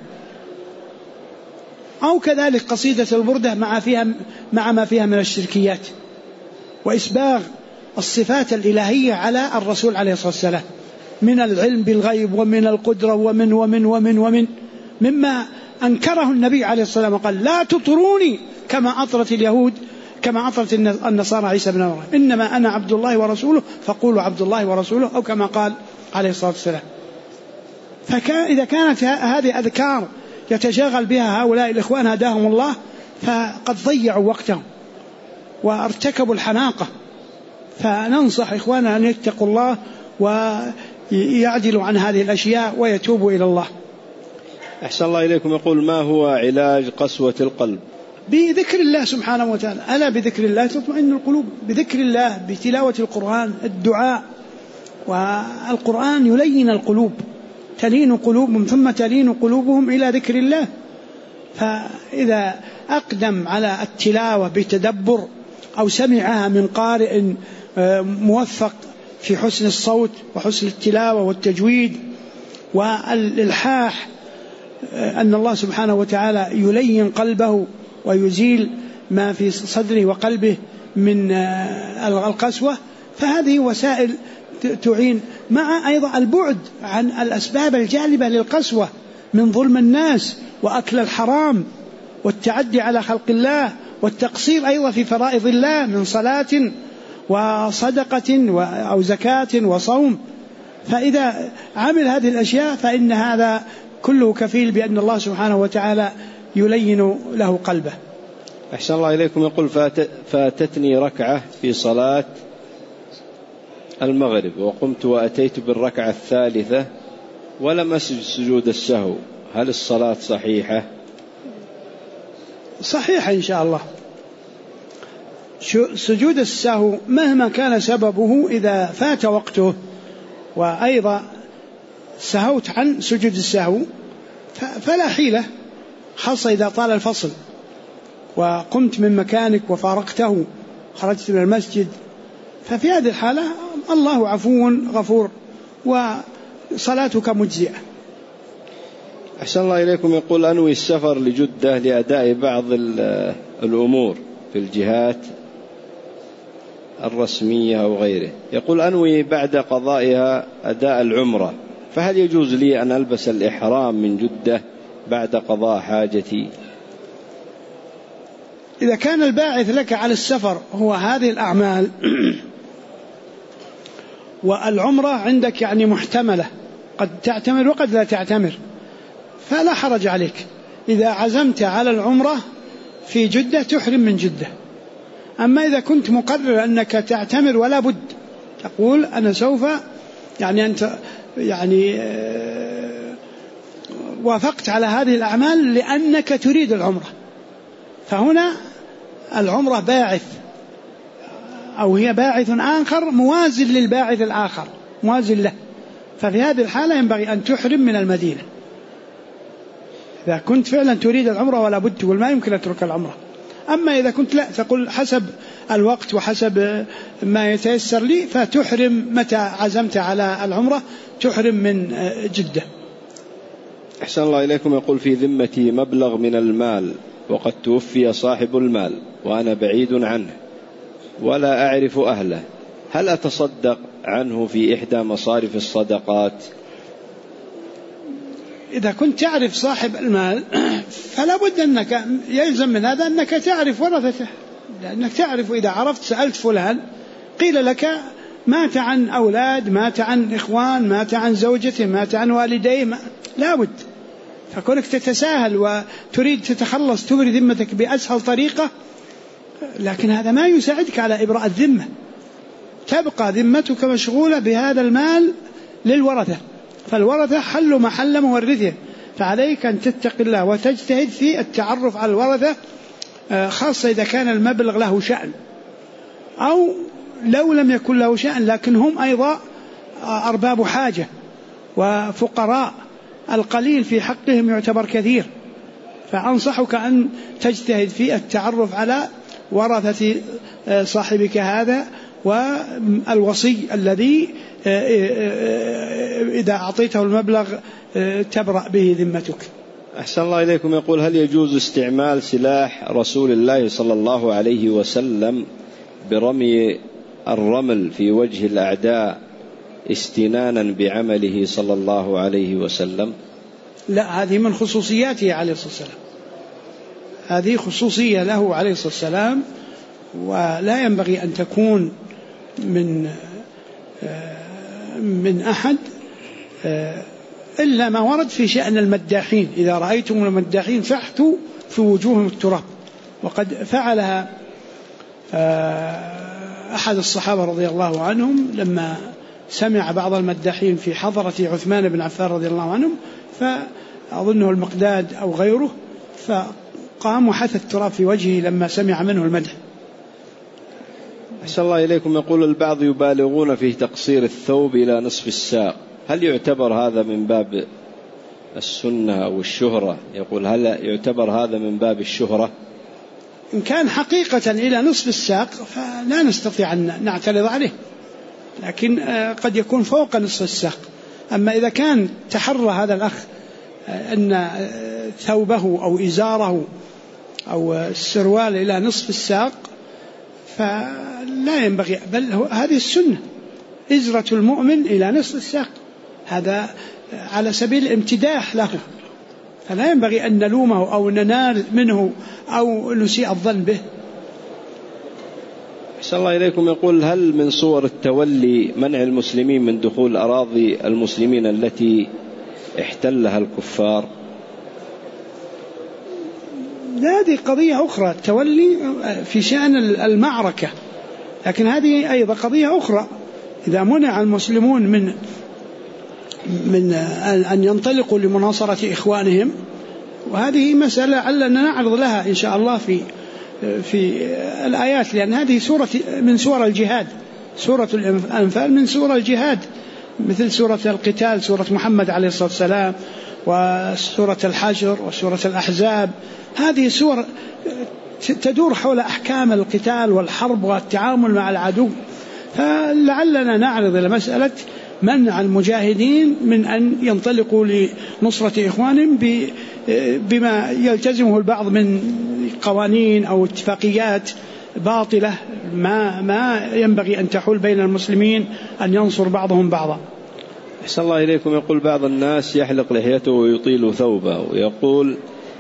S1: أو كذلك قصيدة البردة مع ما فيها من الشركيات وإسباغ الصفات الإلهية على الرسول عليه الصلاة والسلام من العلم بالغيب ومن القدرة ومن ومن ومن ومن مما أنكره النبي عليه الصلاة والسلام وقال: لا تطروني كما أطرت اليهود، كما أطرت النصارى عيسى بن مريم، إنما أنا عبد الله ورسوله فقولوا عبد الله ورسوله، أو كما قال عليه الصلاة والسلام. فإذا كانت هذه أذكار يتشاغل بها هؤلاء الإخوان هداهم الله، فقد ضيعوا وقتهم وارتكبوا الحناقة. فننصح إخواننا أن يتقوا الله ويعدلوا عن هذه الأشياء ويتوبوا إلى الله.
S2: أحسن الله إليكم. يقول: ما هو علاج قسوة القلب؟
S1: بذكر الله سبحانه وتعالى. ألا بذكر الله تطمئن القلوب، بذكر الله، بتلاوة القرآن، الدعاء. والقرآن يلين القلوب، تلين قلوبهم ثم تلين قلوبهم إلى ذكر الله. فإذا أقدم على التلاوة بتدبر أو سمعها من قارئ موفق في حسن الصوت وحسن التلاوة والتجويد والإلحاح، أن الله سبحانه وتعالى يلين قلبه ويزيل ما في صدره وقلبه من القسوة، فهذه وسائل تعين، مع أيضا البعد عن الأسباب الجالبة للقسوة من ظلم الناس وأكل الحرام والتعدي على خلق الله والتقصير أيضا في فرائض الله من صلاة وصدقة أو زكاة وصوم. فإذا عمل هذه الأشياء فإن هذا كله كفيل بأن الله سبحانه وتعالى يلين له قلبه.
S2: أحسن الله إليكم. يقول: فاتتني ركعة في صلاة المغرب وقمت وأتيت بالركعة الثالثة ولم أسجد سجود السهو، هل الصلاة صحيحة؟
S1: صحيحة إن شاء الله. سجود السهو مهما كان سببه إذا فات وقته وأيضا سهوت عن سجود السهو فلا حيلة، خاصة إذا طال الفصل وقمت من مكانك وفارقته، خرجت من المسجد، ففي هذه الحالة الله عفو غفور وصلاتك مجزئة.
S2: أحسن الله إليكم. يقول: أنوي السفر لجدة لأداء بعض الأمور في الجهات الرسمية أو غيره. يقول: أنوي بعد قضائها أداء العمرة، فهل يجوز لي أن ألبس الإحرام من جدة بعد قضاء حاجتي؟
S1: إذا كان الباعث لك على السفر هو هذه الأعمال والعمرة عندك يعني محتملة، قد تعتمر وقد لا تعتمر، فلا حرج عليك. إذا عزمت على العمرة في جدة تحرم من جدة. أما إذا كنت مقرر أنك تعتمر ولا بد، تقول أنا سوف أنت وافقت على هذه الأعمال لأنك تريد العمرة، فهنا العمرة باعث أو هي باعث آخر موازن للباعث الآخر، موازن له، ففي هذه الحالة ينبغي أن تحرم من المدينة. إذا كنت فعلا تريد العمرة ولا بد تقول ما يمكن أترك العمرة. أما إذا كنت لا، تقول حسب الوقت وحسب ما يتيسر لي، فتحرم متى عزمت على العمرة تحرم من جدة.
S2: أحسن الله إليكم. يقول: في ذمتي مبلغ من المال وقد توفي صاحب المال وأنا بعيد عنه ولا أعرف أهله، هل أتصدق عنه في إحدى مصارف الصدقات؟
S1: إذا كنت تعرف صاحب المال فلا بد أنك يلزم من هذا أنك تعرف ورثته، لأنك تعرف. إذا عرفت سألت فلان قيل لك مات عن أولاد، مات عن إخوان، مات عن زوجته، مات عن والديه، لا بد. فكونك تتساهل وتريد تتخلص تبري ذمتك بأسهل طريقة، لكن هذا ما يساعدك على إبراء الذمة، تبقى ذمتك مشغولة بهذا المال للورثة، فالورثة حلوا محل مورثهم، فعليك أن تتقي الله وتجتهد في التعرف على الورثة، خاصة إذا كان المبلغ له شأن، أو لو لم يكن له شأن لكن هم أيضا أرباب حاجة وفقراء، القليل في حقهم يعتبر كثير. فأنصحك أن تجتهد في التعرف على ورثة صاحبك هذا، والوصي الذي إذا أعطيته المبلغ تبرأ به ذمتك.
S2: أحسن الله إليكم. يقول: هل يجوز استعمال سلاح رسول الله صلى الله عليه وسلم برمي الرمل في وجه الأعداء استنانا بعمله صلى الله عليه وسلم؟
S1: لا، هذه من خصوصياته عليه الصلاة والسلام، هذه خصوصية له عليه الصلاة والسلام، ولا ينبغي أن تكون من أحد إلا ما ورد في شأن المداحين. إذا رأيتم المداحين فاحثوا في وجوههم التراب، وقد فعلها أحد الصحابة رضي الله عنهم لما سمع بعض المداحين في حضرة عثمان بن عفان رضي الله عنهم، فأظنه المقداد أو غيره، فقام وحث التراب في وجهه لما سمع منه المدح.
S2: أحسن الله إليكم. يقول: البعض يبالغون في تقصير الثوب إلى نصف الساق، هل يعتبر هذا من باب السنة أو الشهرة؟ يقول: هل يعتبر هذا من باب الشهرة؟
S1: إن كان حقيقة إلى نصف الساق فلا نستطيع أن نعترض عليه، لكن قد يكون فوق نصف الساق. أما إذا كان تحرى هذا الأخ أن ثوبه أو إزاره أو السروال إلى نصف الساق فلا ينبغي، بل هذه السنة، إزرة المؤمن إلى نصف الساق، هذا على سبيل الامتداح له، فلا ينبغي أن نلومه أو ننال منه أو نسيء الظن به.
S2: أحسن الله إليكم. يقول: هل من صور التولي منع المسلمين من دخول أراضي المسلمين التي احتلها الكفار؟
S1: هذه قضية أخرى، التولي في شأن المعركة، لكن هذه أيضا قضية أخرى. إذا منع المسلمون من أن ينطلقوا لمناصرة إخوانهم، وهذه مسألة علنا نعرض لها إن شاء الله في الآيات، لأن هذه سورة من سور الجهاد، سورة الأنفال من سور الجهاد، مثل سورة القتال، سورة محمد عليه الصلاة والسلام، وسورة الحشر، وسورة الأحزاب. هذه سور تدور حول أحكام القتال والحرب والتعامل مع العدو، فلعلنا نعرض إلى مسألة منع المجاهدين من أن ينطلقوا لنصرة إخوانهم بما يلتزمه البعض من قوانين أو اتفاقيات باطلة ما ينبغي أن تحول بين المسلمين أن ينصر بعضهم بعضا.
S2: أحسن الله إليكم. يقول: بعض الناس يحلق لحيته ويطيل ثوبه، ويقول: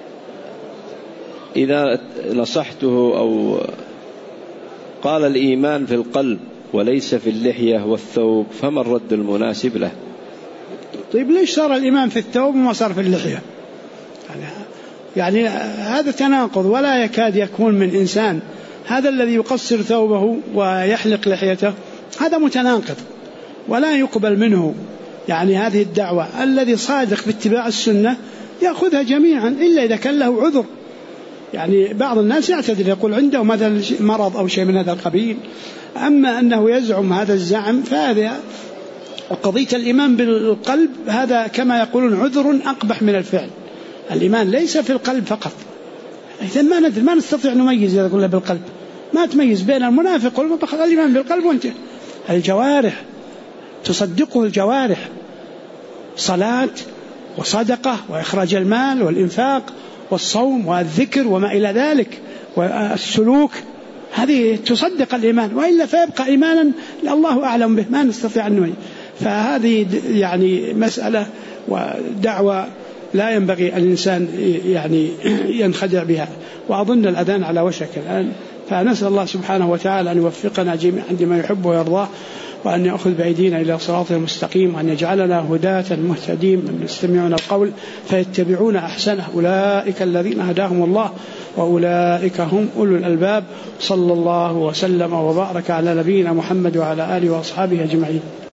S2: إذا نصحته أو قال الإيمان في القلب وليس في اللحية والثوب، فما الرد المناسب له؟
S1: طيب ليش صار الإيمان في الثوب وما صار في اللحية؟ يعني هذا تناقض ولا يكاد يكون من إنسان. هذا الذي يقصر ثوبه ويحلق لحيته هذا متناقض ولا يقبل منه يعني هذه الدعوة. الذي صادق باتباع السنة يأخذها جميعا إلا إذا كان له عذر. يعني بعض الناس يعتذر يقول عنده مثلا مرض أو شيء من هذا القبيل، أما أنه يزعم هذا الزعم فهذا قضية الإيمان بالقلب، هذا كما يقولون عذر أقبح من الفعل. الإيمان ليس في القلب فقط، إذن ما نستطيع نميز إذا قلنا بالقلب، ما تميز بين المنافق والمتخذ. الإيمان بالقلب وانت الجوارح تصدقه، الجوارح صلاة وصدقة وإخراج المال والإنفاق والصوم والذكر وما إلى ذلك والسلوك، هذه تصدق الإيمان، وإلا فيبقى إيمانا الله أعلم به ما نستطيع أن نميز. فهذه يعني مسألة ودعوة لا ينبغي الإنسان يعني ينخدع بها. وأظن الأذان على وشك الآن، فنسأل الله سبحانه وتعالى أن يوفقنا جميعا لما يحب ويرضاه، وأن يأخذ بأيدينا إلى صراط المستقيم، وأن يجعلنا هداة مهتدين من يستمعون القول فيتبعون أحسنه، أولئك الذين هداهم الله وأولئك هم أولو الألباب. صلى الله وسلم وبارك على نبينا محمد وعلى آله وأصحابه أجمعين.